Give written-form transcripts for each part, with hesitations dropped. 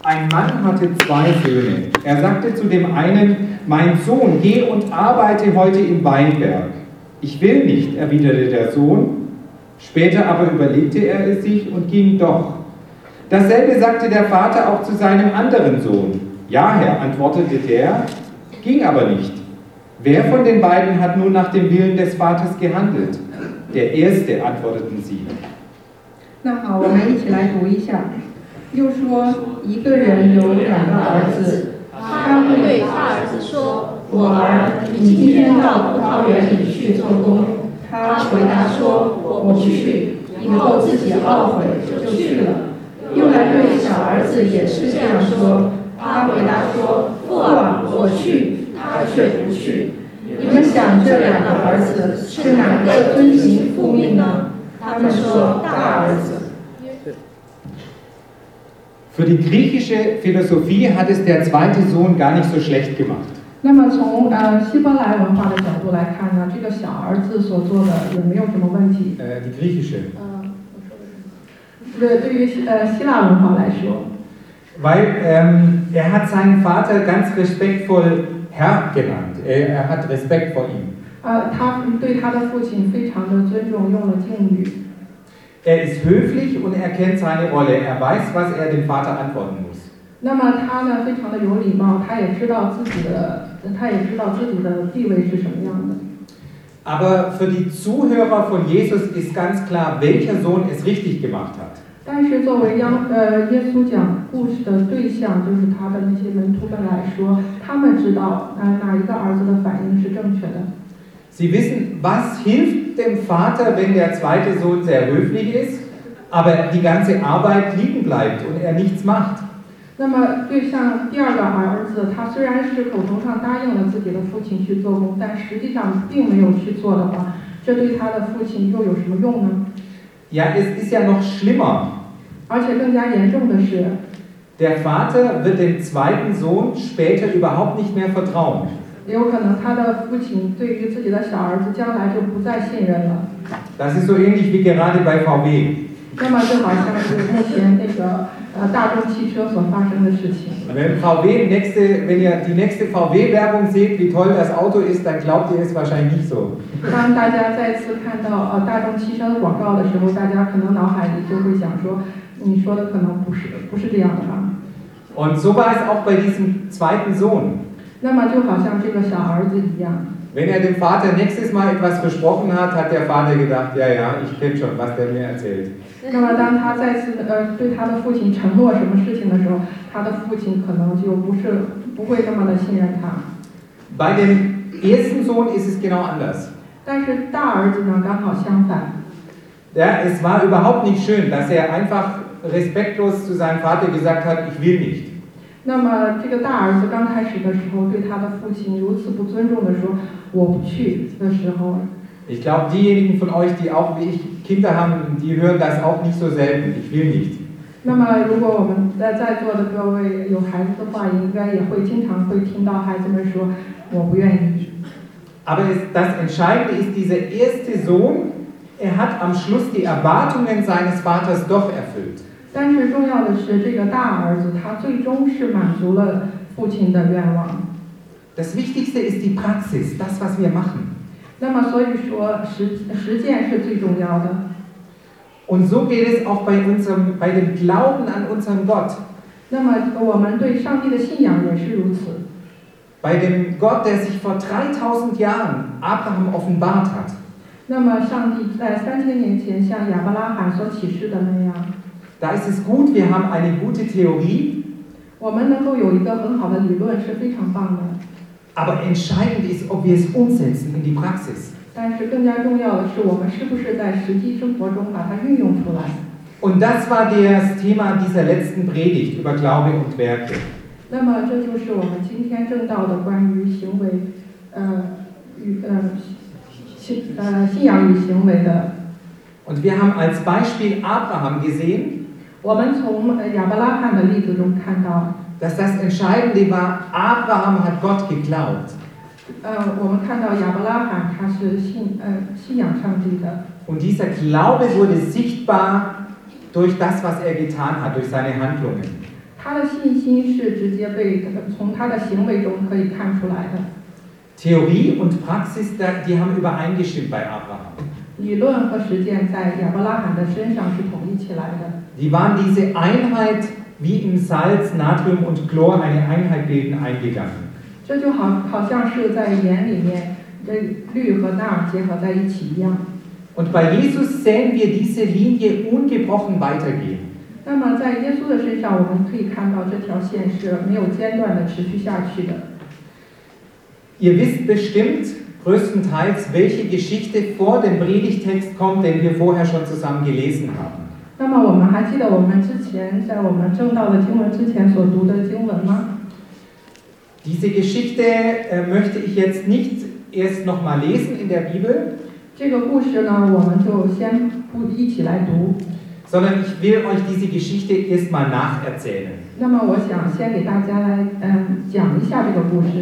Ein Mann hatte 2 Söhne. Er sagte zu dem einen: Mein Sohn, geh und arbeite heute im Weinberg. Ich will nicht, erwiderte der Sohn. Später aber überlegte er es sich und ging doch. Dasselbe sagte der Vater auch zu seinem anderen Sohn. Ja, Herr, antwortete der, ging aber nicht. Wer von den beiden hat nun nach dem Willen des Vaters gehandelt? Der Erste, antworteten sie. 那好，我们一起来读一下。又说，一个人有2个儿子，他对他儿子说：“我儿，你今天到葡萄园里去做工。”他回答说：“我不去。”以后自己懊悔，就去了。又来对小儿子也是这样说。他回答说：“父啊，我去。”他却不去。你们想，这2个儿子是哪个遵行父命呢？他们说：“大儿子。” Für die griechische Philosophie hat es der zweite Sohn gar nicht so schlecht gemacht. 那么从希伯来文化的角度来看呢，这个小儿子所做的也没有什么问题。 Die griechische. 对于希腊文化来说。 Weil er hat seinen Vater ganz respektvoll Herr genannt. Er hat Respekt vor ihm. 他对他的父亲非常的尊重，用了敬语。 Er ist höflich und er kennt seine Rolle. Er weiß, was er dem Vater antworten muss. 那么他呢，非常的有礼貌，他也知道自己的地位是什么样的。 Aber für die Zuhörer von Jesus ist ganz klar, welcher Sohn es richtig gemacht hat. 但是作为耶稣讲故事的对象，就是他的那些门徒们来说，他们知道哪一个儿子的反应是正确的。 Sie wissen, was hilft dem Vater, wenn der zweite Sohn sehr höflich ist, aber die ganze Arbeit liegen bleibt und er nichts macht. 那么，对像第2个儿子，他虽然是口头上答应了自己的父亲去做工，但实际上并没有去做的话，这对他的父亲又有什么用呢？ Ja, es ist ja noch schlimmer. 而且更加严重的是， Der Vater wird dem zweiten Sohn später überhaupt nicht mehr vertrauen. 有可能他的父亲对于自己的小儿子将来就不再信任了。 Das ist so ähnlich wie gerade bei VW. 那么就好像是目前那个大众汽车所发生的事情。 Wenn ihr die nächste VW-Werbung seht, wie toll das Auto ist, dann glaubt ihr es wahrscheinlich nicht so. 当大家再次看到大众汽车的广告的时候，大家可能脑海里就会想说，你说的可能不是这样的吧。 Und so war es auch bei diesem zweiten Sohn. 那么就好像这个小儿子一样。 Wenn er dem Vater nächstes Mal etwas versprochen hat, hat der Vater gedacht, ja, ich kenne schon, was der mir erzählt. 那么当他再次对他的父亲承诺什么事情的时候，他的父亲可能就不会那么的信任他。 Bei dem ersten Sohn ist es genau anders. 但是大儿子呢，刚好相反。 Ja, es war überhaupt nicht schön, dass er einfach respektlos zu seinem Vater gesagt hat, ich will nicht. 那么这个大儿子刚开始的时候，对他的父亲如此不尊重的说“我不去”的时候， Ich glaube, diejenigen von euch, die auch wie ich Kinder haben, die hören das auch nicht so selten. Ich will nicht. 那么如果我们在座的各位有孩子的话，应该也会经常会听到孩子们说“我不愿意”。 Aber das Entscheidende ist, dieser erste Sohn, er hat am Schluss die Erwartungen seines Vaters doch erfüllt. 但是重要的是，这个大儿子他最终是满足了父亲的愿望。 Das Wichtigste ist die Praxis, das, was wir machen. 那么所以说实践是最重要的。 Und so geht es auch bei dem Glauben an unseren Gott. 那么我们对上帝的信仰也是如此。 Bei dem Gott, der sich vor 3000 Jahren Abraham offenbart hat. 那么上帝在3000年前向亚伯拉罕所启示的那样。 Da ist es gut, wir haben eine gute Theorie. 我们能够有一个很好的理论是非常棒的。 Aber entscheidend ist, ob wir es umsetzen in die Praxis. 但是更加重要的是，我们是不是在实际生活中把它运用出来。 Und das war das Thema dieser letzten Predigt über Glaube und Werke. 那么这就是我们今天正道的关于行为，信仰与行为的。 Und wir haben als Beispiel Abraham gesehen, 我们从亚伯拉罕的例子中看到， dass das Entscheidende war, Abraham hat Gott geglaubt. 我们看到亚伯拉罕他是信仰上帝的。 Und dieser Glaube wurde sichtbar durch das, was er getan hat, durch seine Handlungen. 他的信心是直接被从他的行为中可以看出来的。 Theorie und Praxis, die haben übereingestimmt bei Abraham. 理论和实践在亚伯拉罕的身上是统一起来的。 Die waren diese Einheit, wie im Salz, Natrium und Chlor eine Einheit bilden, eingegangen. 这就好像是在盐里面，这氯和钠结合在一起一样。 Und bei Jesus sehen wir diese Linie ungebrochen weitergehen. 那么在耶稣的身上，我们可以看到这条线是没有间断的持续下去的。 Ihr wisst bestimmt größtenteils, welche Geschichte vor dem Predigtext kommt, den wir vorher schon zusammen gelesen haben. 那么我们还记得我们之前在我们正道的经文之前所读的经文吗？ Diese Geschichte möchte ich jetzt nicht erst nochmal lesen in der Bibel, 这个故事呢，我们就先不一起来读。 sondern ich will euch diese Geschichte erstmal nacherzählen. 那么我想先给大家来讲一下这个故事。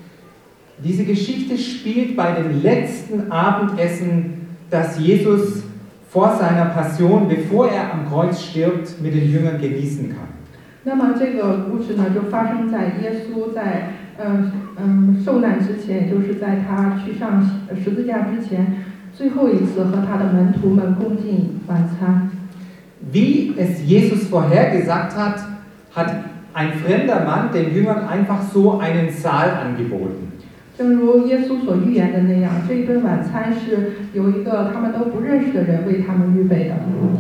Diese Geschichte spielt bei dem letzten Abendessen, das Jesus vor seiner Passion, bevor er am Kreuz stirbt, mit den Jüngern genießen kann. 那么这个故事呢，就发生在耶稣在受难之前，也就是在他去上十字架之前，最后一次和他的门徒们共进晚餐。 Wie es Jesus vorhergesagt hat, hat ein fremder Mann den Jüngern einfach so einen Saal angeboten. 正如耶稣所预言的那样，这一顿晚餐是有一个他们都不认识的人为他们预备的。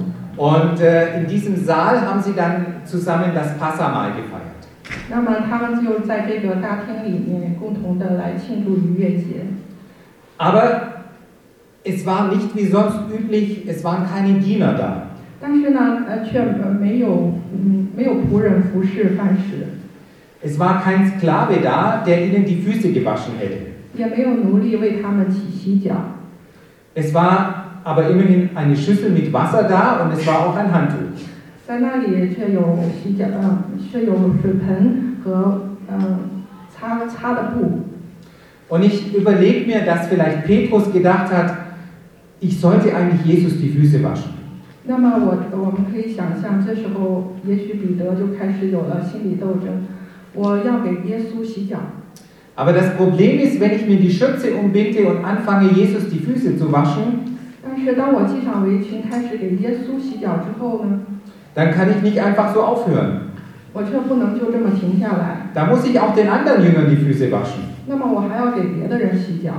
Und in diesem Saal haben sie dann zusammen das Passahmahl gefeiert. 那么他们就在这个大厅里面共同的来庆祝逾越节。 Aber es war nicht wie sonst üblich, es waren keine Diener da. 但是呢，却没有仆人服侍饭食。 Es war kein Sklave da, der ihnen die Füße gewaschen hätte. 也没有奴隶为他们洗脚。 Es war aber immerhin eine Schüssel mit Wasser da und es war auch ein Handtuch. 在那里却有却有水盆和擦的布。 Und ich überlege mir, dass vielleicht Petrus gedacht hat, ich sollte eigentlich Jesus die Füße waschen. 那么我们可以想象，这时候也许彼得就开始有了心理斗争，我要给耶稣洗脚。 Aber das Problem ist, wenn ich mir die Schürze umbinde und anfange, Jesus die Füße zu waschen, 但是当我系上围裙开始给耶稣洗脚之后呢， dann kann ich nicht einfach so aufhören. 我却不能就这么停下来。 Da muss ich auch den anderen Jüngern die Füße waschen. 那么我还要给别的人洗脚。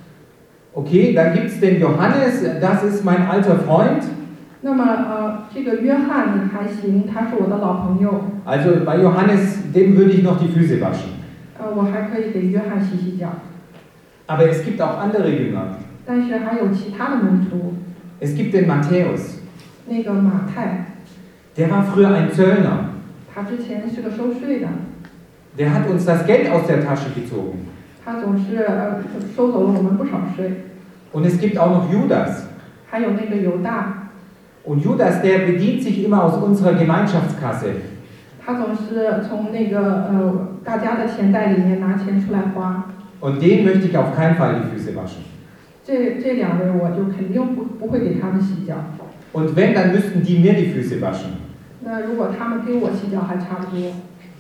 Okay, dann gibt es den Johannes, das ist mein alter Freund. 那么这个约翰还行，他是我的老朋友。 Also bei Johannes, dem würde ich noch die Füße waschen. 我还可以给约翰洗洗脚。 Aber es gibt auch andere Jünger. 但是还有其他的门徒， Es gibt den Matthäus. 那个马太， Der war früher ein Zöllner. 他之前是个收税的， Der hat uns das Geld aus der Tasche gezogen. 他总是收走了我们不少税。 Und es gibt auch noch Judas. 还有那个犹大， Und Judas, der bedient sich immer aus unserer Gemeinschaftskasse. 他总是从那个大家的钱袋里面拿钱出来花。 Und den möchte ich auf keinen Fall die Füße waschen. 这两位我就肯定不会给他们洗脚。 Und wenn, dann müssten die mir die Füße waschen. 那如果他们给我洗脚还差不多。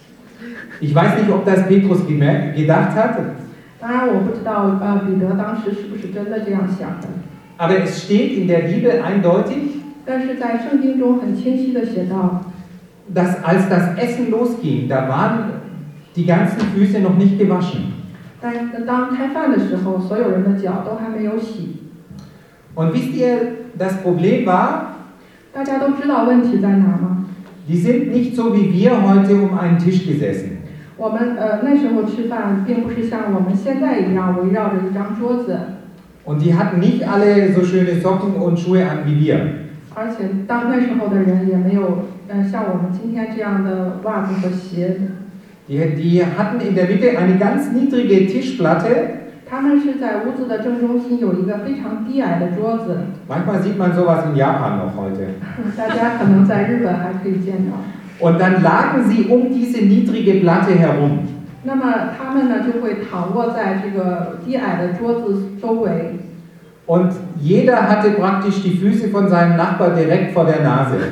Ich weiß nicht, ob das Petrus gedacht hat. 当然我不知道彼得当时是不是真的这样想的。 Aber es steht in der Bibel eindeutig, 但是在圣经中很清晰的写到， dass als das Essen losging, da waren die ganzen Füße noch nicht gewaschen. 但当开饭的时候，所有人的脚都还没有洗。 Und wisst ihr, das Problem war, 大家都知道问题在哪吗？ die sind nicht so wie wir heute um einen Tisch gesessen. 我们那时候吃饭，并不是像我们现在一样围绕着一张桌子， Und die hatten nicht alle so schöne Socken und Schuhe an wie wir. 而且那时候的人也没有像我们今天这样的袜子和鞋。 Die hatten in der Mitte eine ganz niedrige Tischplatte. 他们是在屋子的正中心有一个非常低矮的桌子。 Manchmal sieht man sowas in Japan noch heute. 大家可能在日本还可以见到。 Und dann lagen sie um diese niedrige Platte herum. 那么他们呢就会躺卧在这个低矮的桌子周围。 Und jeder hatte praktisch die Füße von seinem Nachbar direkt vor der Nase.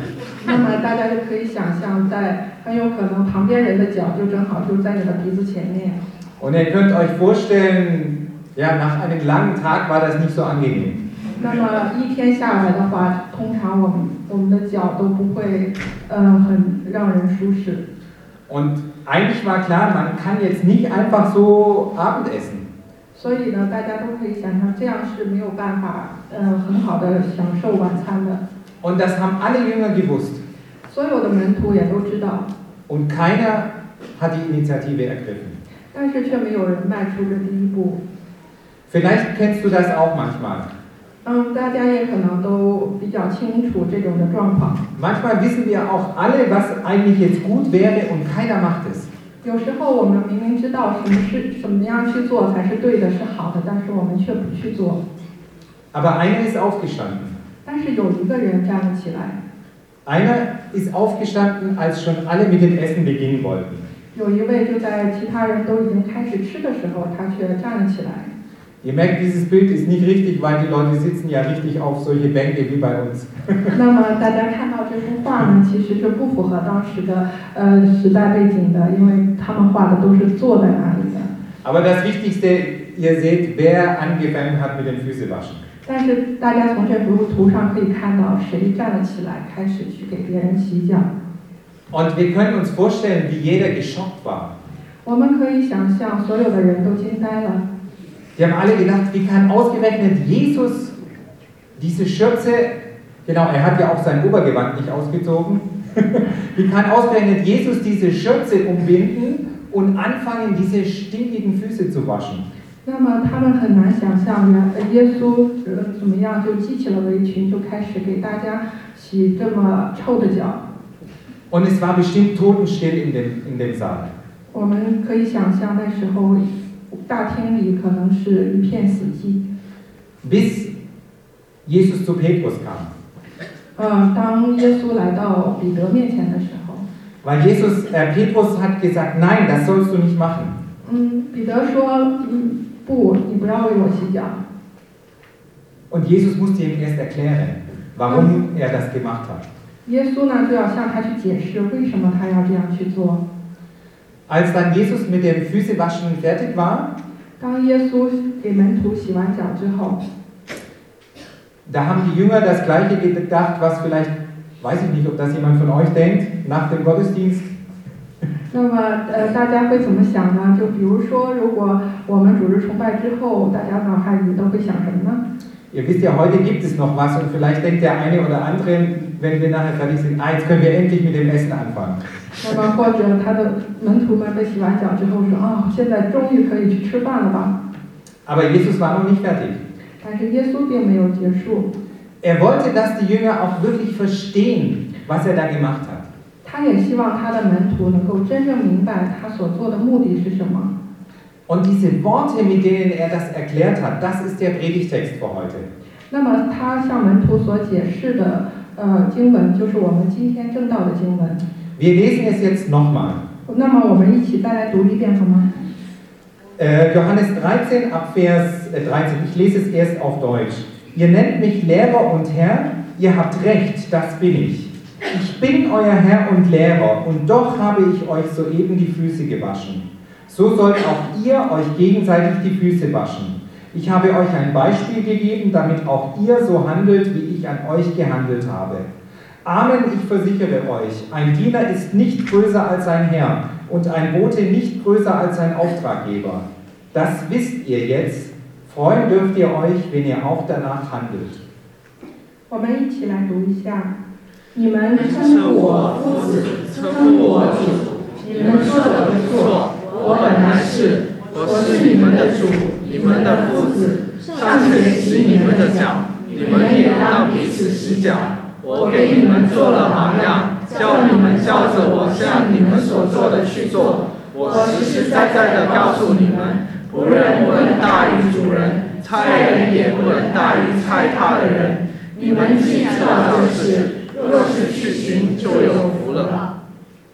那么大家就可以想象，很有可能旁边人的脚就正好就在你的鼻子前面。 Und ihr könnt euch vorstellen, ja, nach einem langen Tag war das nicht so angenehm. 那么一天下来的话，通常我们的脚都不会很让人舒适。 Und eigentlich war klar, man kann jetzt nicht einfach so Abendessen. 所以呢，大家都可以想象，这样是没有办法很好的享受晚餐的。 Und das haben alle Jünger gewusst. 所有的门徒也都知道。 Und keiner hat die Initiative ergriffen. 但是却没有人迈出这第一步。 Vielleicht kennst du das auch manchmal. 大家也可能都比较清楚这种的状况。 Manchmal wissen wir auch alle, was eigentlich jetzt gut wäre und keiner macht es. 有时候我们明明知道什么样去做才是对的、是好的，但是我们却不去做。 Aber einer ist aufgestanden. 但是有一个人站了起来。 Einer ist aufgestanden, als schon alle mit dem Essen beginnen wollten. 有一位就在其他人都已经开始吃的时候，他却站了起来。 Ihr merkt, dieses Bild ist nicht richtig, weil die Leute sitzen ja richtig auf solche Bänke wie bei uns. 那么大家看到这幅画呢，其实是不符合当时的时代背景的，因为他们画的都是坐在那里的。 Aber das Wichtigste, ihr seht, wer angefangen hat mit den Füßewaschen. 但是大家从这幅图上可以看到，谁站了起来，开始去给别人洗脚。 Und wir können uns vorstellen, wie jeder geschockt war. 我们可以想象，所有的人都惊呆了。 Die haben alle gedacht, wie kann ausgerechnet Jesus diese Schürze, genau, er hat ja auch sein Obergewand nicht ausgezogen, wie kann ausgerechnet Jesus diese Schürze umbinden und anfangen, diese stinkigen Füße zu waschen? 那么他们很难想象，耶稣怎么样就系起了围裙，就开始给大家洗这么臭的脚。 Und es war bestimmt totenstill in dem Saal. 我们可以想象那时候大厅里可能是一片死寂。 Bis Jesus zu Petrus kam. 当耶稣来到彼得面前的时候。 Weil Petrus hat gesagt, nein, das sollst du nicht machen. 彼得说，不，你不要为我洗脚。 Und Jesus musste ihm erst erklären, warum er das gemacht hat. 耶稣呢就要向他去解释为什么他要这样去做。 Als dann Jesus mit dem Füßewaschen fertig war, 当耶稣给门徒洗完脚之后， da haben die Jünger das Gleiche gedacht, was vielleicht, weiß ich nicht, ob das jemand von euch denkt, nach dem Gottesdienst. 那么大家会怎么想呢？就比如说，如果我们主日崇拜之后，大家脑海里都会想什么呢？ Ihr wisst ja, heute gibt es noch was und vielleicht denkt der eine oder andere, wenn wir nachher fertig sind, jetzt können wir endlich mit dem Essen anfangen. 那么或者他的门徒们被洗完脚之后说，现在终于可以去吃饭了吧？ Aber Jesus war noch nicht fertig. 但是耶稣并没有结束。 Er wollte, dass die Jünger auch wirklich verstehen, was er da gemacht hat. 他也希望他的门徒能够真正明白他所做的目的是什么。 Und diese Worte, mit denen er das erklärt hat, das ist der Predigtext für heute. 那么他向门徒所解释的经文，就是我们今天正道的经文。 Wir lesen es jetzt nochmal. 那么我们一起再来读一遍好吗？ Johannes 13 ab Vers 13. Ich lese es erst auf Deutsch. Ihr nennt mich Lehrer und Herr, ihr habt recht, das bin ich. Ich bin euer Herr und Lehrer und doch habe ich euch soeben die Füße gewaschen. So sollt auch ihr euch gegenseitig die Füße waschen. Ich habe euch ein Beispiel gegeben, damit auch ihr so handelt, wie ich an euch gehandelt habe. Amen, ich versichere euch, ein Diener ist nicht größer als sein Herr und ein Bote nicht größer als sein Auftraggeber. Das wisst ihr jetzt, freuen dürft ihr euch, wenn ihr auch danach handelt. 我们一起来读一下。你们称我夫子，称我主，你们说的不错，我本来是，我是你们的主，你们的夫子，尚且洗你们的脚，你们也当彼此洗脚。我给你们做了榜样，叫你们照着我向你们所做的去做。我实实在在的告诉你们，仆人不能大于主人，差人也不能大于差他的人。你们既知道这事，若是去行，就有福了。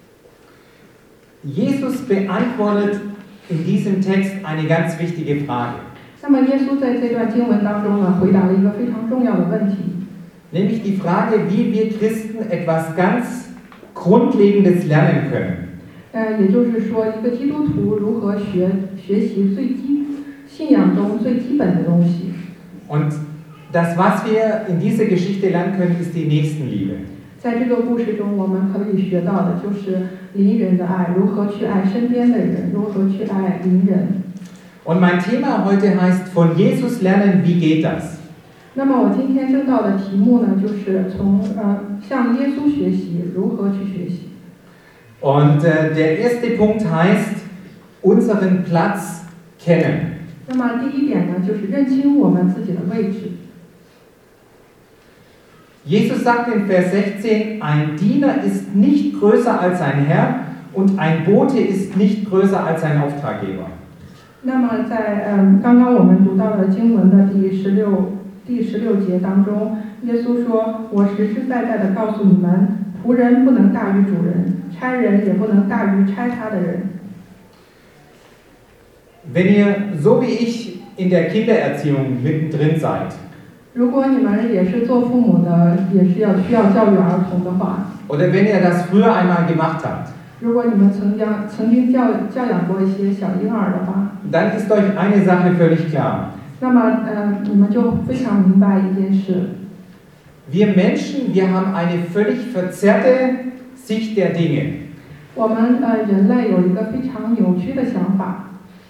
Jesus beantwortet in diesem Text eine ganz wichtige Frage. 那么耶稣在这段经文当中呢，回答了一个非常重要的问题。 nämlich die Frage, wie wir Christen etwas ganz Grundlegendes lernen können. 也就是说，一个基督徒如何学习信仰中最基本的东西。 Und das, was wir in dieser Geschichte lernen können, ist die Nächstenliebe. 在这个故事中，我们可以学到的就是邻人的爱，如何去爱身边的人，如何去爱邻人。 Und mein Thema heute heißt, von Jesus lernen, wie geht das? 那么我今天正道的题目呢，就是向耶稣学习，如何去学习。 Und der erste Punkt heißt, unseren Platz kennen. 那么第一点呢，就是认清我们自己的位置。 Jesus sagt in Vers 16, ein Diener ist nicht größer als sein Herr und ein Bote ist nicht größer als sein Auftraggeber. 那么在刚刚我们读到的经文的第16节当中，耶稣说：“我实实在在地告诉你们，仆人不能大于主人，差人也不能大于差他的人。” Wenn ihr, so wie ich, in der Kindererziehung mittendrin seid, 如果你们也是做父母的，也是需要教育儿童的话， oder wenn ihr das früher einmal gemacht habt, 如果你们曾经教养过一些小婴儿的话， dann ist euch eine Sache völlig klar. 那么你们就非常明白一件事。 Wir Menschen, wir haben eine völlig verzerrte Sicht der Dinge. 我们人类有一个非常扭曲的想法。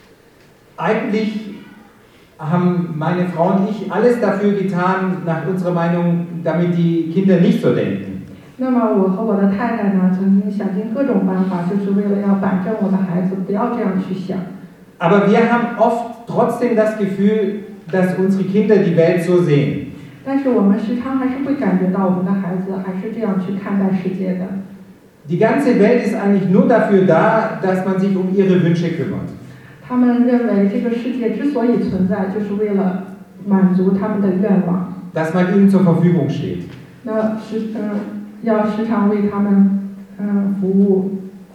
Eigentlich haben meine Frau und ich alles dafür getan, nach unserer Meinung, damit die Kinder nicht so denken. 那么我和我的太太呢，曾经想尽各种办法，就是为了要摆正我的孩子，不要这样去想。 Aber wir haben oft trotzdem das Gefühl, dass unsere Kinder die Welt so sehen. 但是我们时常还是会感觉到我们的孩子还是这样去看待世界的。 Die ganze Welt ist eigentlich nur dafür da, dass man sich um ihre Wünsche kümmert. 他们认为这个世界之所以存在，就是为了满足他们的愿望。 Dass man ihnen zur Verfügung steht. 要时常为他们服务。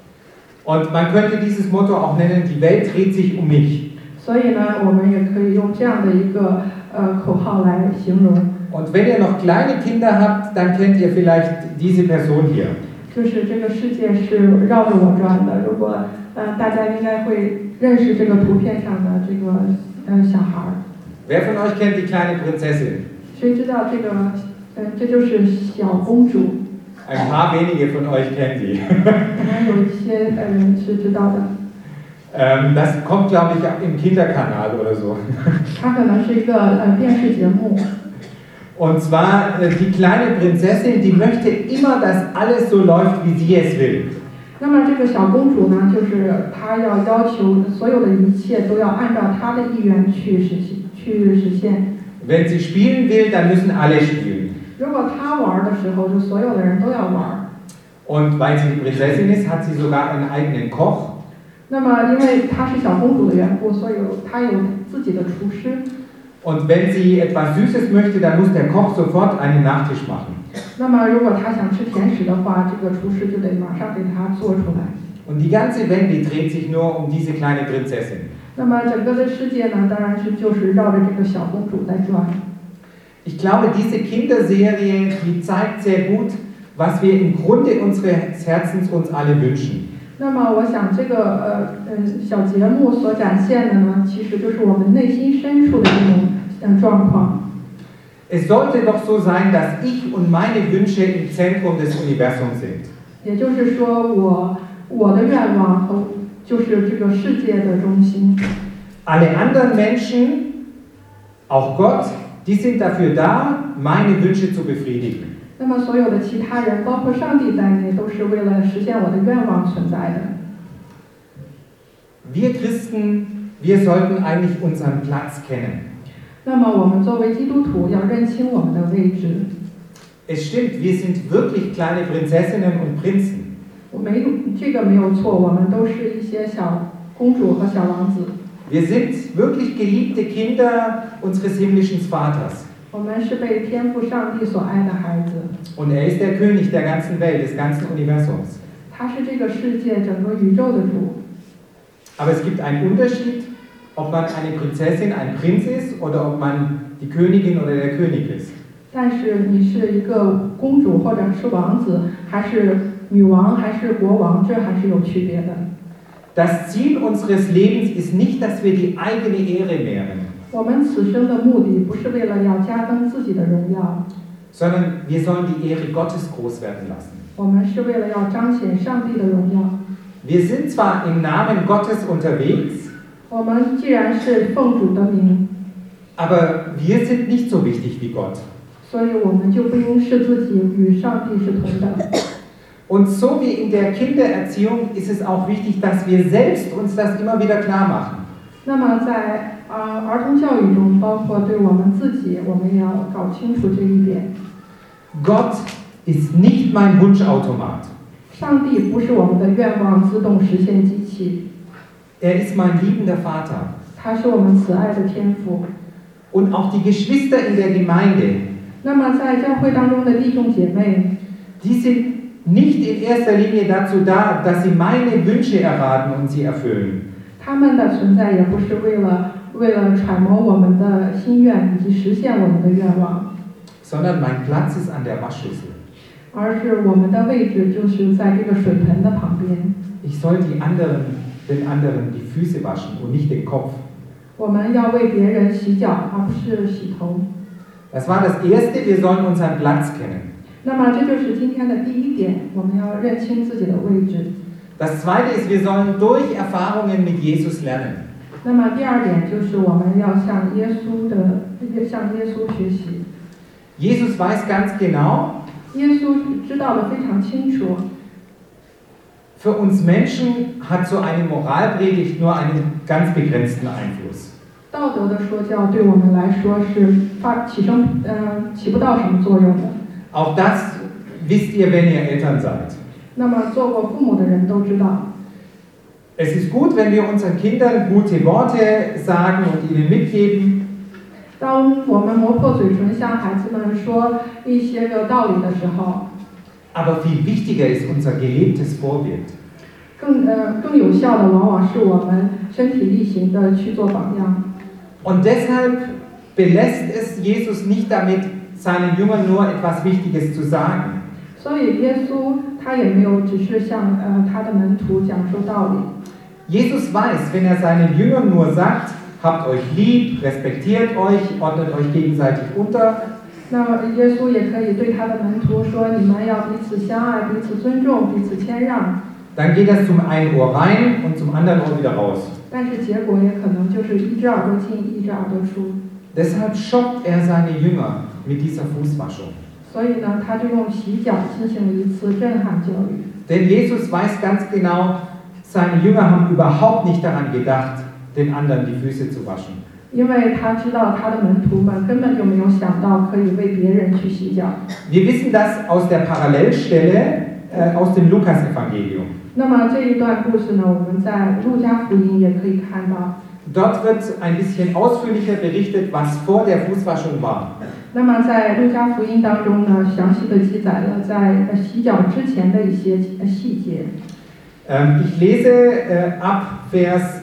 Und man könnte dieses Motto auch nennen, die Welt dreht sich um mich. 所以呢，我们也可以用这样的一个口号来形容。 Und wenn ihr noch kleine Kinder habt, dann kennt ihr vielleicht diese Person hier. 就是这个世界是绕着我转的。如果大家应该会认识这个图片上的这个小孩。 Wer von euch kennt die kleine Prinzessin? 谁知道这就是小公主。 Ein paar wenige von euch kennen die. 可能有一些人是知道的。 Das kommt, glaube ich, im Kinderkanal oder so. 它可能是一个电视节目。 Und zwar die kleine Prinzessin, die möchte immer, dass alles so läuft, wie sie es will. 那么这个小公主呢，就是她要求所有的一切都要按照她的意愿去实现。 Wenn sie spielen will, dann müssen alle spielen. 如果她玩的时候，就所有的人都要玩。 Und weil sie die Prinzessin ist, hat sie sogar einen eigenen Koch. 那么因为她是小公主的缘故，所以她有自己的厨师。 Und wenn sie etwas Süßes möchte, dann muss der Koch sofort einen Nachtisch machen. 那么如果她想吃甜食的话，这个厨师就得马上给她做出来。 Und die ganze Welt, die dreht sich nur um diese kleine Prinzessin. 那么整个的世界呢，当然就是绕着这个小公主在转。 Ich glaube, diese Kinderserie, die zeigt sehr gut, was wir im Grunde unseres Herzens uns alle wünschen. 那么我想这个小节目所展现的呢，其实就是我们内心深处的这种状况。 Es sollte doch so sein, dass ich und meine Wünsche im Zentrum des Universums sind. 也就是说，我的愿望和就是这个世界的中心。 Alle anderen Menschen, auch Gott, die sind dafür da, meine Wünsche zu befriedigen. 那么所有的其他人，包括上帝在内，都是为了实现我的愿望存在的。 Wir Christen, wir sollten eigentlich unseren Platz kennen. 那么我们作为基督徒要认清我们的位置。 Es stimmt, wir sind wirklich kleine Prinzessinnen und Prinzen. 这个没有错，我们都是一些小公主和小王子。 Wir sind wirklich geliebte Kinder unseres himmlischen Vaters. 我们是被天父上帝所爱的孩子。 Und er ist der König der ganzen Welt, des ganzen Universums. 他是这个世界整个宇宙的主。 Aber es gibt einen Unterschied, ob man eine Prinzessin, ein Prinz ist oder ob man die Königin oder der König ist. 但是你是一个公主或者是王子，还是女王，还是国王，这还是有区别的。 Das Ziel unseres Lebens ist nicht, dass wir die eigene Ehre mehren, 我们此生的目的不是为了要加增自己的荣耀， sondern wir sollen die Ehre Gottes groß werden lassen. 我们是为了要彰显上帝的荣耀。 Wir sind zwar im Namen Gottes unterwegs, 我们既然是奉主的名， aber wir sind nicht so wichtig wie Gott. 所以我们就不应视自己与上帝是同等。 Und so wie in der Kindererziehung ist es auch wichtig, dass wir selbst uns das immer wieder klar machen. 那么在儿童教育中，包括对我们自己，我们也要搞清楚这一点。 Gott ist nicht mein Wunschautomat. 上帝不是我们的愿望自动实现机器， Er ist mein liebender Vater. 他是我们慈爱的天父。 Und auch die Geschwister in der Gemeinde, 那么在教会当中的弟兄姐妹， die sind nicht in erster Linie dazu da, dass sie meine Wünsche erraten und sie erfüllen. 他们的存在也不是为了揣摩我们的心愿以及实现我们的愿望， Sondern mein Platz ist an der Waschschüssel. 而是我们的位置就是在这个水盆的旁边。 Ich soll den anderen die Füße waschen und nicht den Kopf. 我们要为别人洗脚，而不是洗头。 Das war das Erste, wir sollen unseren Platz kennen. 那么这就是今天的第一点，我们要认清自己的位置。 Das Zweite ist, wir sollen durch Erfahrungen mit Jesus lernen. 那么第二点就是我们要向耶稣学习。 Jesus weiß ganz genau, 耶稣知道的非常清楚， für uns Menschen hat so eine Moralpredigt nur einen ganz begrenzten Einfluss. 道德的说教对我们来说是起不到什么作用的。 Auch das wisst ihr, wenn ihr Eltern seid. 那么做过父母的人都知道， Es ist gut, wenn wir unseren Kindern gute Worte sagen und ihnen mitgeben. 当我们磨破嘴唇向孩子们说一些有道理的时候， Aber viel wichtiger ist unser gelebtes Vorbild. 更有效的往往是我们身体力行的去做榜样。 Und deshalb belässt es Jesus nicht damit, seinen Jüngern nur etwas Wichtiges zu sagen. 所以耶稣他也没有只是向他的门徒讲说道理。 Jesus weiß, wenn er seinen Jüngern nur sagt, habt euch lieb, respektiert euch, ordnet euch gegenseitig unter. 那耶稣也可以对他的门徒说：“你们要彼此相爱，彼此尊重，彼此谦让。” Dann geht das zum einen Ohr rein und zum anderen Ohr wieder raus. 但是结果也可能就是一只耳朵进，一只耳朵出。 Deshalb schockt er seine Jünger mit dieser Fußwaschung. 所以呢，他就用洗脚进行了一次震撼教育。 Denn Jesus weiß ganz genau, seine Jünger haben überhaupt nicht daran gedacht, den anderen die Füße zu waschen. 因为他知道他的门徒们根本就没有想到可以为别人去洗脚。 Wir wissen das aus der Parallelstelle aus dem Lukas-Evangelium. 那么这一段故事呢，我们在路加福音也可以看到。 Dort wird ein bisschen ausführlicher berichtet, was vor der Fußwaschung war. 那么在路加福音当中呢，详细的记载了在洗脚之前的一些细节。 Ich lese ab Vers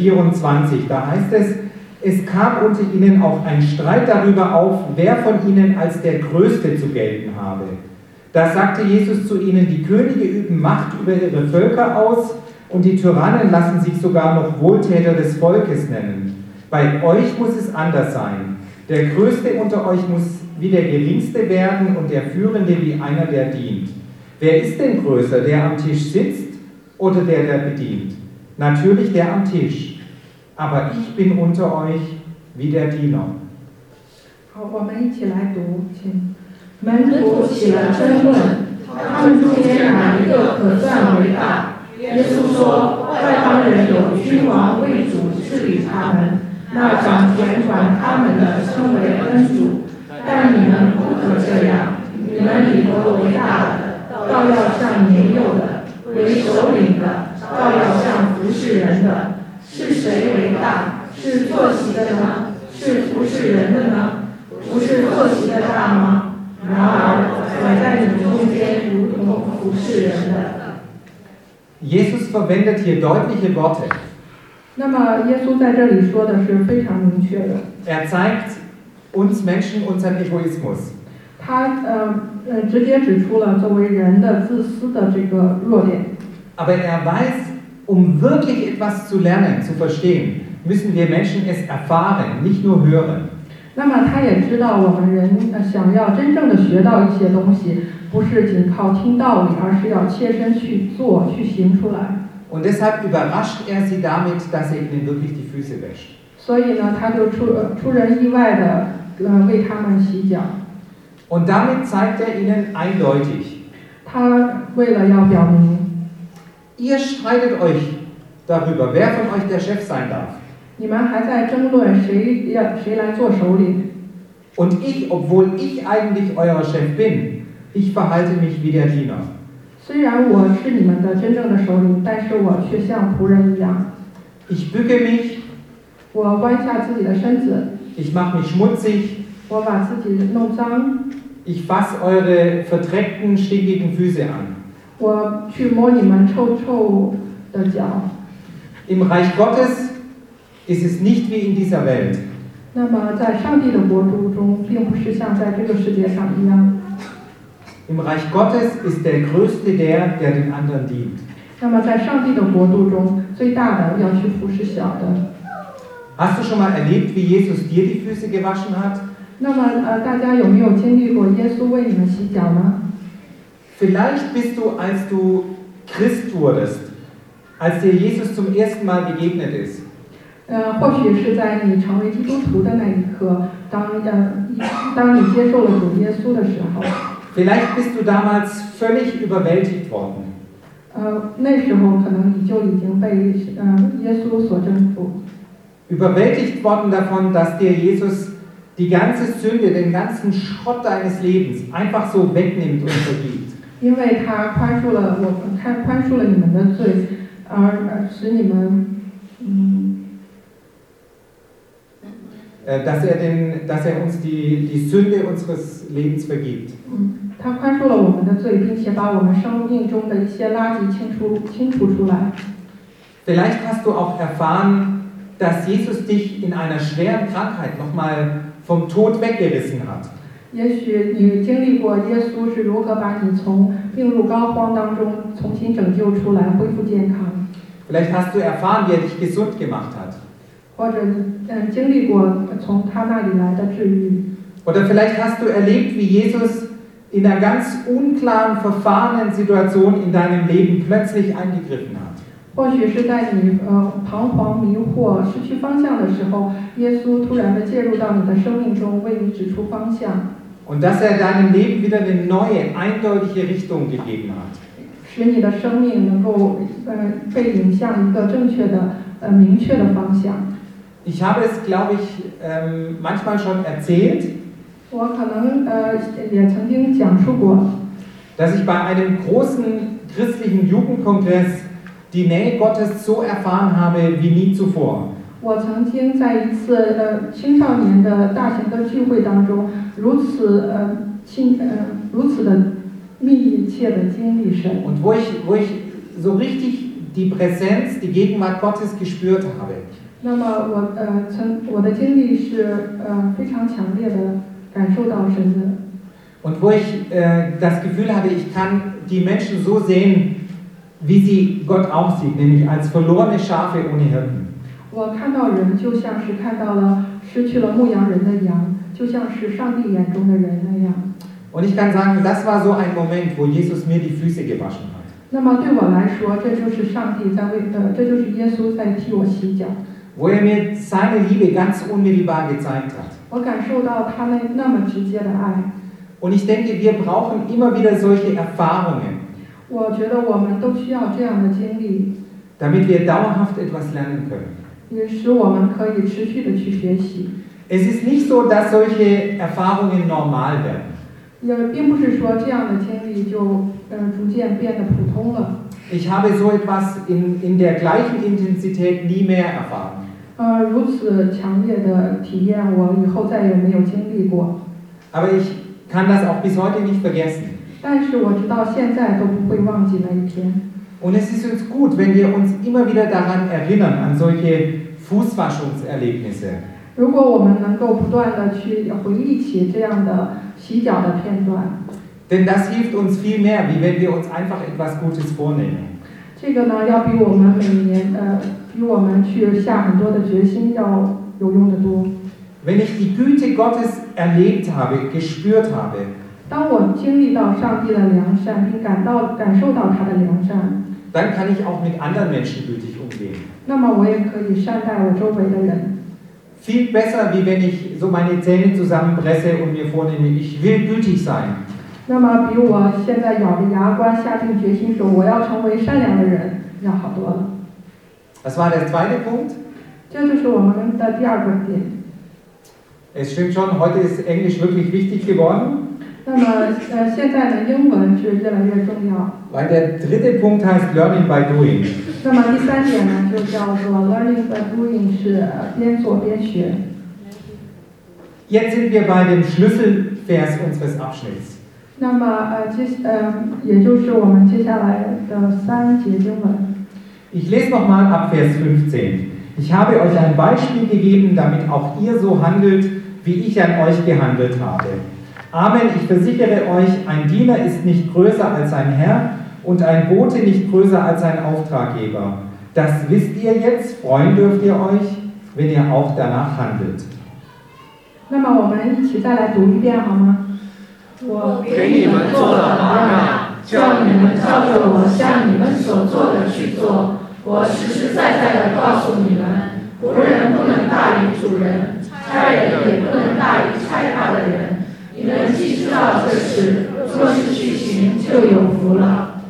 24, da heißt es, es kam unter ihnen auch ein Streit darüber auf, wer von ihnen als der Größte zu gelten habe. Da sagte Jesus zu ihnen, die Könige üben Macht über ihre Völker aus und die Tyrannen lassen sich sogar noch Wohltäter des Volkes nennen. Bei euch muss es anders sein. Der Größte unter euch muss wie der Geringste werden und der Führende wie einer, der dient. Wer ist denn größer, der am Tisch sitzt oder der bedient? Natürlich der am Tisch. Aber ich bin unter euch wie der Diener. 好，我们一起来读，请。门徒起了争论，他们中间哪一个可算为大？耶稣说：“外邦人有君王为主治理他们，那掌权管他们的称为恩主。但你们不可这样，你们里头为大的，倒要像年幼的；为首领的，倒要像服侍人的。是谁为大？是坐席的呢？是服侍人的呢？不是坐席的大吗？然而，我在你们中间如同服侍人的。” Jesus verwendet hier deutliche Worte. 那么耶稣在这里说的是非常明确的。 Er zeigt uns Menschen unseren Egoismus. 他直接指出了作为人的自私的这个弱点。 Aber er weiß, um wirklich etwas zu lernen, zu verstehen, müssen wir Menschen es erfahren, nicht nur hören. 那么他也知道我们人想要真正的学到一些东西，不是仅靠听道理，而是要切身去做，去行出来。 Und deshalb überrascht er sie damit, dass er ihnen wirklich die Füße wäscht. 所以呢，他就出人意外的为他们洗脚。 Und damit zeigt er ihnen eindeutig, 他为了要表明， ihr streitet euch darüber, wer von euch der Chef sein darf. 你们还在争论谁来做首领。 Und ich, obwohl ich eigentlich euer Chef bin, ich verhalte mich wie der Diener. 虽然我是你们的真正的首领，但是我却像仆人一样。 Ich bücke mich, 我弯下自己的身子， ich mache mich schmutzig, 我把自己弄脏， ich fasse eure verdreckten, stinkigen Füße an. 我去摸你们臭的脚。 Im Reich Gottes ist es nicht wie in dieser Welt. 那么在上帝的国度中，并不是像在这个世界上一样。 Im Reich Gottes ist der Größte der den anderen dient. 那么在上帝的国度中，最大的要去服侍小的。 Hast du schon mal erlebt, wie Jesus dir die Füße gewaschen hat? 那么大家有没有经历过耶稣为你们洗脚呢？ Vielleicht bist du, als du Christ wurdest, als dir Jesus zum ersten Mal begegnet ist, 或许是在你成为基督徒的那一刻，当你接受了主耶稣的时候， vielleicht bist du damals völlig überwältigt worden. 那时候可能你就已经被耶稣所征服。 Überwältigt worden davon, dass dir Jesus die ganze Sünde, den ganzen Schrott deines Lebens einfach so wegnimmt und vergibt. 因为他宽恕了你们的罪，而使你们 dass er uns die Sünde unseres Lebens vergibt. 他宽恕了我们的罪，并且把我们生命中的一些垃圾清除出来。 Vielleicht hast du auch erfahren, dass Jesus dich in einer schweren Krankheit nochmal vom Tod weggerissen hat. 也许你经历过耶稣是如何把你从病入膏肓当中重新拯救出来，恢复健康。 Vielleicht hast du erfahren, wie er dich gesund gemacht hat. 或者你经历过从他那里来的治愈。 Oder vielleicht hast du erlebt, wie Jesus in einer ganz unklaren, verfahrenen Situation in deinem Leben plötzlich eingegriffen hat. 或许是在你彷徨迷惑、失去方向的时候，耶稣突然的介入到你的生命中，为你指出方向。 Und dass er deinem Leben wieder eine neue, eindeutige Richtung gegeben hat. 使你的生命能够被引向一个正确的、明确的方向。 Ich habe es, glaube ich, manchmal schon erzählt, 我可能也曾经讲述过， dass ich bei einem großen christlichen Jugendkongress die Nähe Gottes so erfahren habe wie nie zuvor. 我曾经在一次青少年的大型的聚会当中，如此的密切的经历神。 Und wo ich so richtig die Präsenz, die Gegenwart Gottes gespürt habe. 那么我的经历是非常强烈的感受到神的。 Und wo ich das Gefühl hatte, ich kann die Menschen so sehen, wie sie Gott auch sieht, nämlich als verlorene Schafe ohne Hirten. 我看到人就像是看到了失去了牧羊人的羊，就像是上帝眼中的人那样。 Und ich kann sagen, das war so ein Moment, wo Jesus mir die Füße gewaschen hat. 那么对我来说，这就是上帝这就是耶稣在替我洗脚。 Wo er mir seine Liebe ganz unmittelbar gezeigt hat. 我感受到他那么直接的爱。 Und ich denke, wir brauchen immer wieder solche Erfahrungen, 我觉得我们都需要这样的经历， damit wir dauerhaft etwas lernen können. 也使我们可以持续的去学习。 Es ist nicht so, dass solche Erfahrungen normal werden. 也并不是说这样的经历就逐渐变得普通了。 Ich habe so etwas in der gleichen Intensität nie mehr erfahren. 如此强烈的体验，我以后再也没有经历过。 Aber ich kann das auch bis heute nicht vergessen. 但是我直到现在都不会忘记那一天。 Und es ist uns gut, wenn wir uns immer wieder daran erinnern, an solche Fußwaschungserlebnisse. 如果我们能够不断的去回忆起这样的洗脚的片段。 Denn das hilft uns viel mehr, wie wenn wir uns einfach etwas Gutes vornehmen. 这个呢，要比我们每年比我们去下很多的决心要有用的多。 Wenn ich die Güte Gottes erlebt habe, gespürt habe, 当我经历到上帝的良善，并感受到他的良善， dann kann ich auch mit anderen Menschen gütig umgehen. 那么我也可以善待我周围的人。 Viel besser, wie wenn ich so meine Zähne zusammenpresse und mir vornehme, ich will gütig sein. 那么比我现在咬着牙关下定决心说我要成为善良的人要好多了。 Das war der zweite Punkt. 这就是我们的第二个点。 Es stimmt schon, heute ist Englisch wirklich wichtig geworden. 那么现在呢，英文是越来越重要。 Weil der dritte Punkt heißt Learning by Doing. 那么第三点呢，就叫做 learning by doing， 是边做边学。 Jetzt sind wir bei dem Schlüsselvers unseres Abschnitts. 那么也就是我们接下来的3节经文。 Ich lese nochmal ab Vers 15. Ich habe euch ein Beispiel gegeben, damit auch ihr so handelt, wie ich an euch gehandelt habe. Amen, ich versichere euch, ein Diener ist nicht größer als sein Herr und ein Bote nicht größer als sein Auftraggeber. Das wisst ihr jetzt, freuen dürft ihr euch, wenn ihr auch danach handelt. 那么我们一起再来读一遍好吗？我给你们做了榜样，叫你们照着我向你们所做的去做。我实实在在地告诉你们，仆人不能大于主人，差人也不能大于差他的人。你们既知道这事，若是去行，就有福了。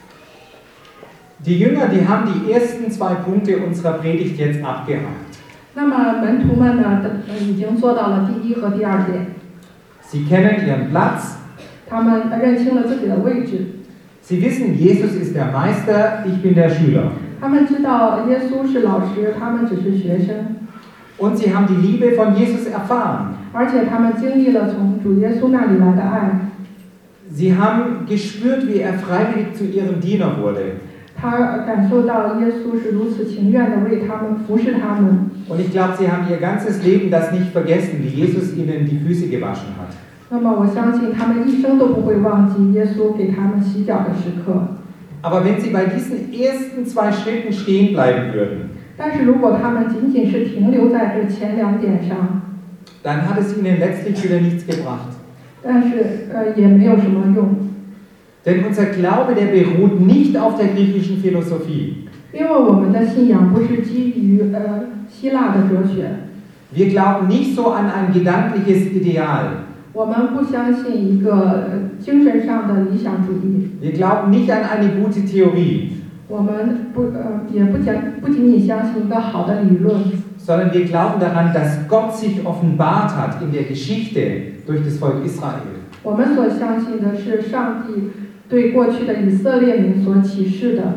Die Jünger, die haben die ersten 2 Punkte unserer Predigt jetzt abgehakt. 那么门徒们呢，已经做到了第1和第2点。 Sie kennen ihren Platz. 他们认清了自己的位置。 Sie wissen, Jesus ist der Meister, ich bin der Schüler. 他们知道耶稣是老师，他们只是学生。 Und sie haben die Liebe von Jesus erfahren. 而且他们经历了从主耶稣那里来的爱。 Sie haben gespürt, wie er freiwillig zu ihrem Diener wurde. 他感受到耶稣是如此情愿地为他们服侍他们。 Und ich glaube, sie haben ihr ganzes Leben das nicht vergessen, wie Jesus ihnen die Füße gewaschen hat. 那么我相信他们一生都不会忘记耶稣给他们洗脚的时刻。 Aber wenn sie bei diesen ersten 2 Schritten stehen bleiben würden, 但是如果他们仅仅是停留在这前2点上， dann hat es ihnen letztlich wieder nichts gebracht. 但是也没有什么用。 Denn unser Glaube, der beruht nicht auf der griechischen Philosophie. 因为我们的信仰不是基于希腊的哲学。 Wir glauben nicht so an ein gedankliches Ideal. 我们不相信一个精神上的理想主义。 Wir glauben nicht an eine gute Theorie. 我们也不仅仅相信一个好的理论， sondern wir glauben daran, dass Gott sich offenbart hat in der Geschichte durch das Volk Israel. 我们所相信的是上帝对过去的以色列民所启示的。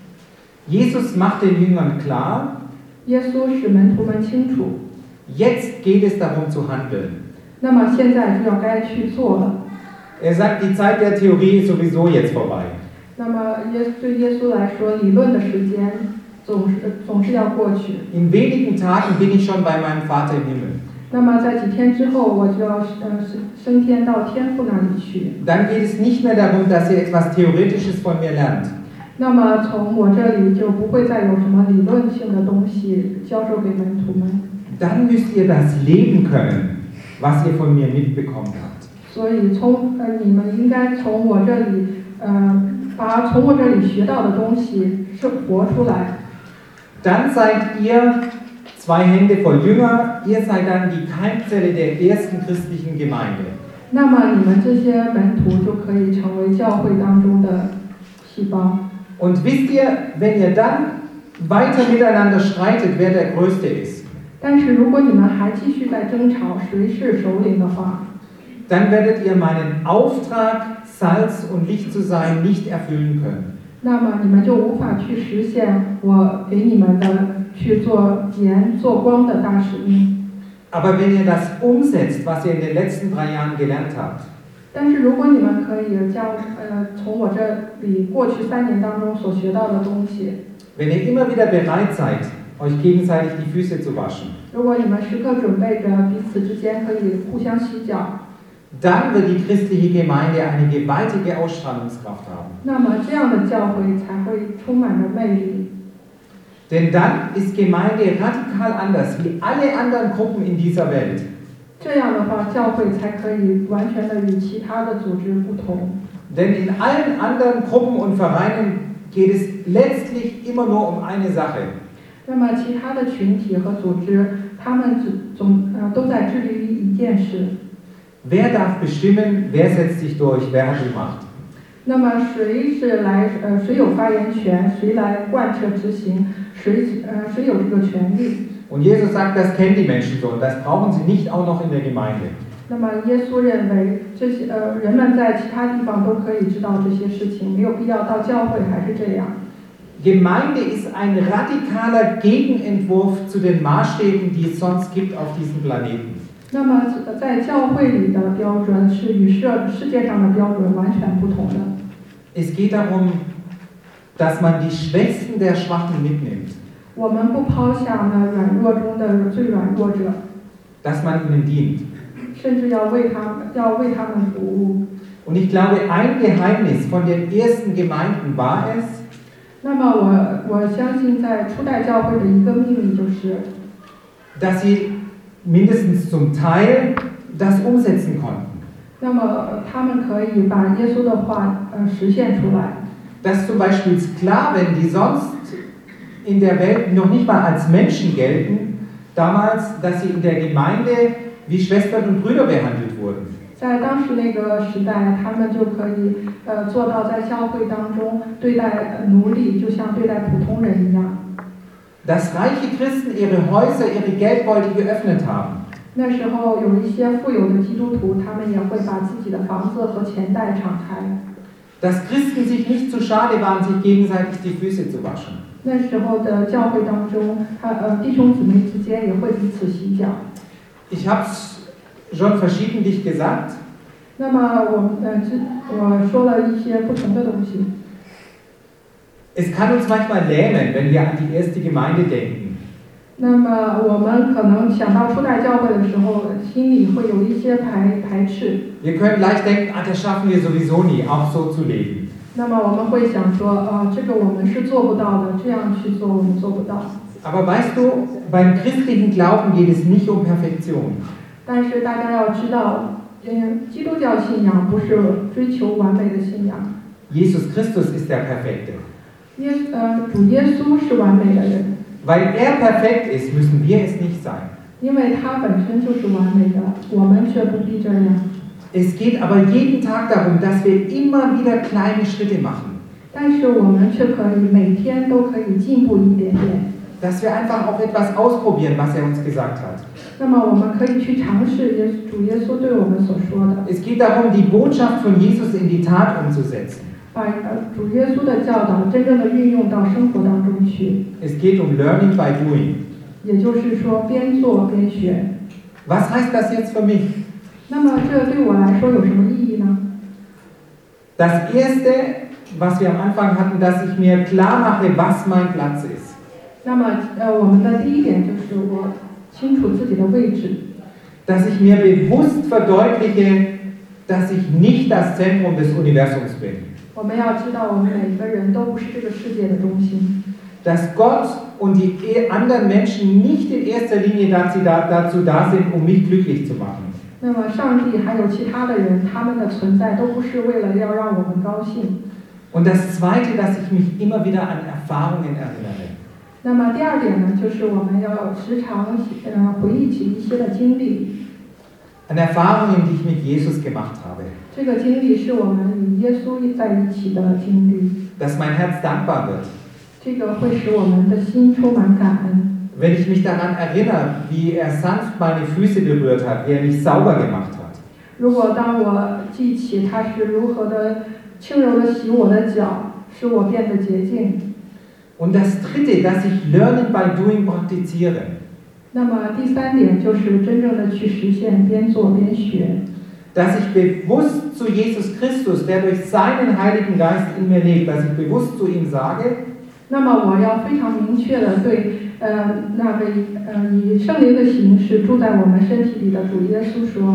Jesus macht den Jüngern klar, 耶稣使门徒们清楚， jetzt geht es darum zu handeln. 那么现在就要该去做了。 Er sagt, die Zeit der Theorie ist sowieso jetzt vorbei. 那么对耶稣来说，理论的时间总是要过去。 In wenigen Tagen bin ich schon bei meinem Vater im Himmel. 那么在几天之后，我就要升天到天父那里去。 Dann geht es nicht mehr darum, dass ihr etwas Theoretisches von mir lernt. 那么从我这里就不会再有什么理论性的东西教授给门徒们。 Dann müsst ihr das leben können, was ihr von mir mitbekommen habt. 所以你们应该从我这里把从我这里学到的东西是活出来。 Dann seid ihr 2 Hände voll Jünger, ihr seid dann die Keimzelle der ersten christlichen Gemeinde. 那么你们这些门徒就可以成为教会当中的细胞。 Und wisst ihr, wenn ihr dann weiter miteinander streitet, wer der Größte ist, 但是如果你们还继续在争吵谁是首领的话， dann werdet ihr meinen Auftrag, Salz und Licht zu sein, nicht erfüllen können. 那么你们就无法去实现我给你们的去做盐做光的大使命。 Aber wenn ihr das umsetzt, was ihr in den letzten 3 Jahren gelernt habt, 但是如果你们可以将从我这里过去3年当中所学到的东西， wenn ihr immer wieder bereit seid, euch gegenseitig die Füße zu waschen, 如果你们时刻准备着彼此之间可以互相洗脚， dann wird die christliche Gemeinde eine gewaltige Ausstrahlungskraft haben. 那么这样的教会才会充满着魅力。 Denn dann ist Gemeinde radikal anders wie alle anderen Gruppen in dieser Welt. 这样的话，教会才可以完全的与其他的组织不同。 Denn in allen anderen Gruppen und Vereinen geht es letztlich immer nur um eine Sache. 那么其他的群体和组织，他们都在致力于一件事。 Wer darf bestimmen, wer setzt sich durch, wer hat die Macht? 那么谁有发言权，谁来贯彻执行，谁有这个权利？ Und Jesus sagt, das kennen die Menschen so und das brauchen sie nicht auch noch in der Gemeinde. 那么耶稣认为这些人们在其他地方都可以知道这些事情，没有必要到教会还是这样。 Gemeinde ist ein radikaler Gegenentwurf zu den Maßstäben, die es sonst gibt auf diesem Planeten. 那么在教会里的标准是与世界上的标准完全不同的。 Es geht darum, dass man die Schwächsten der Schwachen mitnimmt. 我们不抛下那软弱中的最软弱者， Dass man ihnen dient. 甚至要为他们服务。 Und ich glaube, ein Geheimnis von den ersten Gemeinden war es, 那么我相信在初代教会的一个秘密就是， dass sie mindestens zum Teil das umsetzen konnten. 那么他们可以把耶稣的话实现出来。 Dass zum Beispiel Sklaven, die sonst in der Welt noch nicht mal als Menschen gelten, damals, dass sie in der Gemeinde wie Schwestern und Brüder behandelt wurden. 在当时那个时代，他们就可以做到在教会当中对待奴隶，就像对待普通人一样。 Dass reiche Christen ihre Häuser, ihre Geldbeutel geöffnet haben. 那时候有一些富有的基督徒，他们也会把自己的房子和钱袋敞开。 Dass Christen sich nicht zu schade waren, sich gegenseitig die Füße zu waschen. 那时候的教会当中，弟兄姊妹之间也会彼此洗脚。 Ich habe es schon verschiedentlich gesagt. 那么我说了一些不同的东西。 Es kann uns manchmal lähmen, wenn wir an die erste Gemeinde denken. 那么我们可能想到初代教会的时候，心里会有一些排斥。 Wir können leicht denken, das schaffen wir sowieso nie, auch so zu leben. 那么我们会想说，这个我们是做不到的，这样去做我们做不到。 Aber weißt du, beim christlichen Glauben geht es nicht um Perfektion. 但是大家要知道，基督教信仰不是追求完美的信仰。 Jesus Christus ist der Perfekte. 主耶稣是完美的人。 Weil er perfekt ist, müssen wir es nicht sein. 因为他本身就是完美的，我们却不必这样。 Es geht aber jeden Tag darum, dass wir immer wieder kleine Schritte machen. 但是我们却可以每天都可以进步一点点。 Dass wir einfach auch etwas ausprobieren, was er uns gesagt hat. 那么我们可以去尝试主耶稣对我们所说的。 Es geht darum, die Botschaft von Jesus in die Tat umzusetzen. 把主耶稣的教导真正的运用到生活当中去。 Es geht um Learning by Doing. 也就是说，边做边学。 Was heißt das jetzt für mich? 那么这对我来说有什么意义呢？ Das Erste, was wir am Anfang hatten, dass ich mir klar mache, was mein Platz ist. 那么我们的第一点就是我清楚自己的位置。 Dass ich mir bewusst verdeutliche, dass ich nicht das Zentrum des Universums bin. 我们要知道，我们每个人都不是这个世界的中心。 Dass Gott und die anderen Menschen nicht in erster Linie dazu da sind, um mich glücklich zu machen. 那么上帝还有其他的人，他们的存在都不是为了要让我们高兴。 Und das Zweite, dass ich mich immer wieder an Erfahrungen erinnere. 那么第二点呢，就是我们要时常回忆起一些的经历。 An Erfahrungen, die ich mit Jesus gemacht habe. 这个经历是我们与耶稣在一起的经历。 Dass mein Herz dankbar wird. 这个会使我们的心充满感恩。 Wenn ich mich daran erinnere, wie er sanft meine Füße berührt hat, wie er mich sauber gemacht hat. 如果当我记起他是如何的轻柔的洗我的脚，使我变得洁净。 Und das Dritte, dass ich Learning by Doing praktiziere. 那么第三点就是真正的去实现边做边学。 Dass ich bewusst zu Jesus Christus, der durch seinen Heiligen Geist in mir lebt, dass ich bewusst zu ihm sage, 那么我要非常明确的对那位以圣灵的形式住在我们身体里的主耶稣说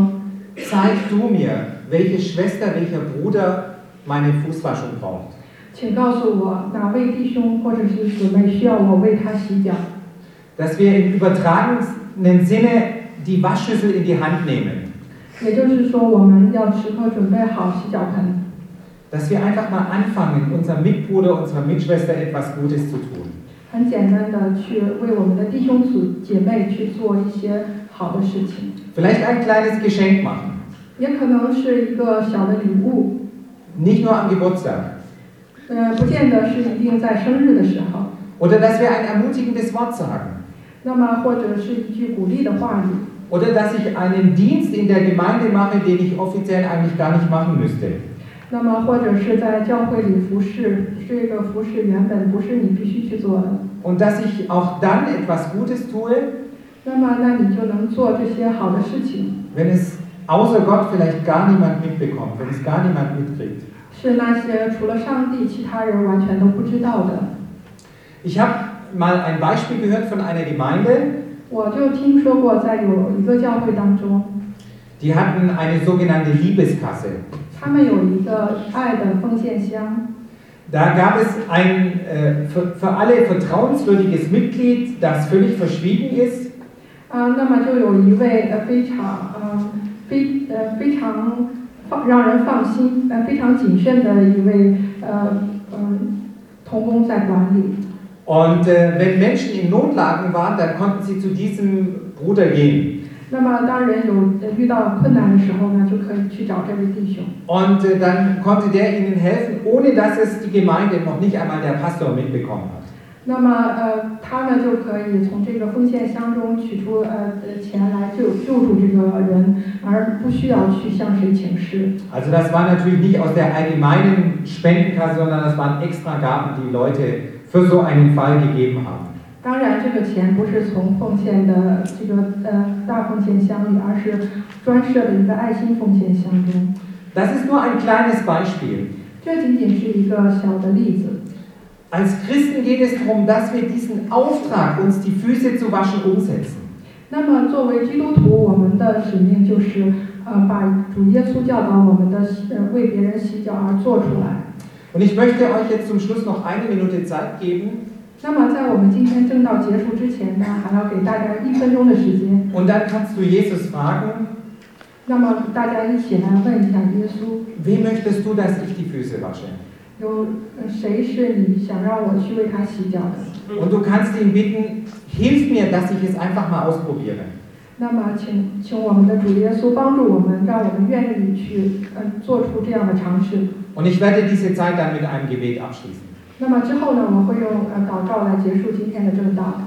zeig du mir, welche Schwester, welcher Bruder meine Fußwaschung braucht. 请告诉我哪位弟兄或者是姊妹需要我为他洗脚。 Dass wir im übertragenen Sinne die Waschschüssel in die Hand nehmen. 也就是说，我们要时刻准备好洗脚盆。 Dass wir einfach mal anfangen, unserem Mitbruder, unserer Mitschwester etwas Gutes zu tun. 很简单的去为我们的弟兄姐妹去做一些好的事情。 Vielleicht ein kleines Geschenk machen. 也可能是一个小的礼物。 Nicht nur am Geburtstag. 不见得是一定在生日的时候。 Oder dass wir ein ermutigendes Wort sagen. 那么或者是一句鼓励的话语。 Oder dass ich einen Dienst in der Gemeinde mache, den ich offiziell eigentlich gar nicht machen müsste. 那么或者是在教会里服侍，这个服侍原本不是你必须去做的。 Und dass ich auch dann etwas Gutes tue, 那么你就能做这些好的事情。 wenn es außer Gott vielleicht gar niemand mitbekommt, wenn es gar niemand mitkriegt. 是那些除了上帝，其他人完全都不知道的。 Ich habe mal ein Beispiel gehört von einer Gemeinde. 我就听说过，在有一个教会当中， Die hatten eine sogenannte Liebeskasse. 他们有一个爱的奉献箱。 Da gab es ein für alle vertrauenswürdiges Mitglied, das völlig verschwiegen ist. 那么就有一位非常让人放心、非常谨慎的一位同工在管理。 Und wenn Menschen in Notlagen waren, dann konnten sie zu diesem Bruder gehen. 那么当人遇到困难的时候呢，就可以去找这位弟兄。 Und dann konnte der ihnen helfen, ohne dass es die Gemeinde, noch nicht einmal der Pastor mitbekommen hat. 那么他呢就可以从这个奉献箱中取出钱来救助这个人，而不需要去向谁请示。 Also das war natürlich nicht aus der allgemeinen Spendenkasse, sondern das waren Extragaben, die Leute für so einen Fall gegeben haben. 当然，这个钱不是从奉献的这个大奉献箱里，而是专设的一个爱心奉献箱中。 Das ist nur ein kleines Beispiel. 这仅仅是一个小的例子。 Als Christen geht es darum, dass wir diesen Auftrag, uns die Füße zu waschen, umsetzen. 那么，作为基督徒，我们的使命就是把主耶稣教导我们的为别人洗脚而做出来。 Und ich möchte euch jetzt zum Schluss noch eine Minute Zeit geben. 那么，在我们今天正道结束之前呢，还要给大家1分钟的时间。 Und dann kannst du Jesus fragen, 那么，大家一起来问一下耶稣： wem möchtest du, dass ich die Füße wasche? 有谁是你想让我去为他洗脚的？ Und du kannst ihn bitten, hilf mir, dass ich es einfach mal ausprobiere. 那么，请我们的主耶稣帮助我们，让我们愿意去做出这样的尝试。 Und ich werde diese Zeit dann mit einem Gebet abschließen. 那么之后呢，我会用祷告来结束今天的正道。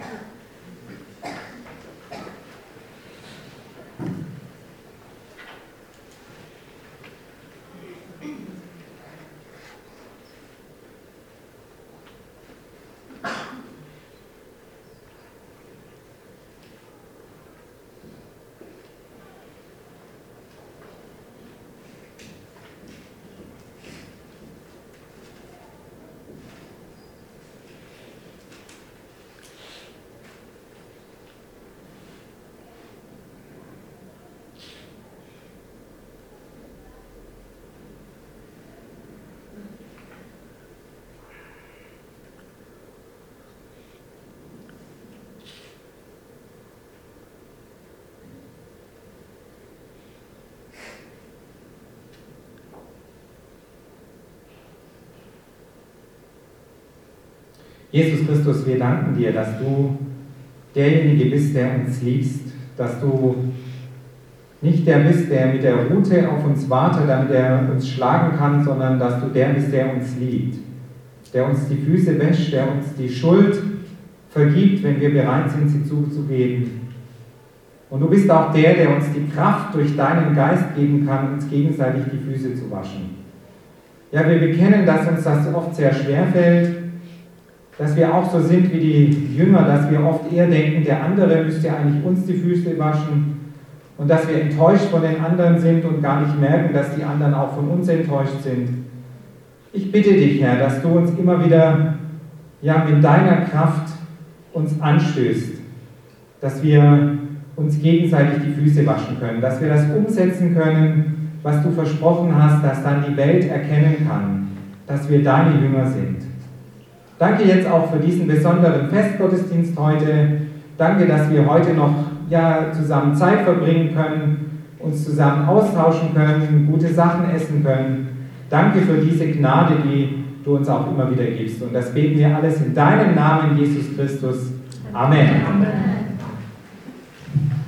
Jesus Christus, wir danken dir, dass du derjenige bist, der uns liebst, dass du nicht der bist, der mit der Rute auf uns wartet, damit er uns schlagen kann, sondern dass du der bist, der uns liebt, der uns die Füße wäscht, der uns die Schuld vergibt, wenn wir bereit sind, sie zuzugeben. Und du bist auch der uns die Kraft durch deinen Geist geben kann, uns gegenseitig die Füße zu waschen. Ja, wir bekennen, dass uns das oft sehr schwer fällt, dass wir auch so sind wie die Jünger, dass wir oft eher denken, der andere müsste eigentlich uns die Füße waschen und dass wir enttäuscht von den anderen sind und gar nicht merken, dass die anderen auch von uns enttäuscht sind. Ich bitte dich, Herr, dass du uns immer wieder mit deiner Kraft uns anstößt, dass wir uns gegenseitig die Füße waschen können, dass wir das umsetzen können, was du versprochen hast, dass dann die Welt erkennen kann, dass wir deine Jünger sind. Danke jetzt auch für diesen besonderen Festgottesdienst heute. Danke, dass wir heute noch zusammen Zeit verbringen können, uns zusammen austauschen können, gute Sachen essen können. Danke für diese Gnade, die du uns auch immer wieder gibst. Und das beten wir alles in deinem Namen, Jesus Christus. Amen. Amen.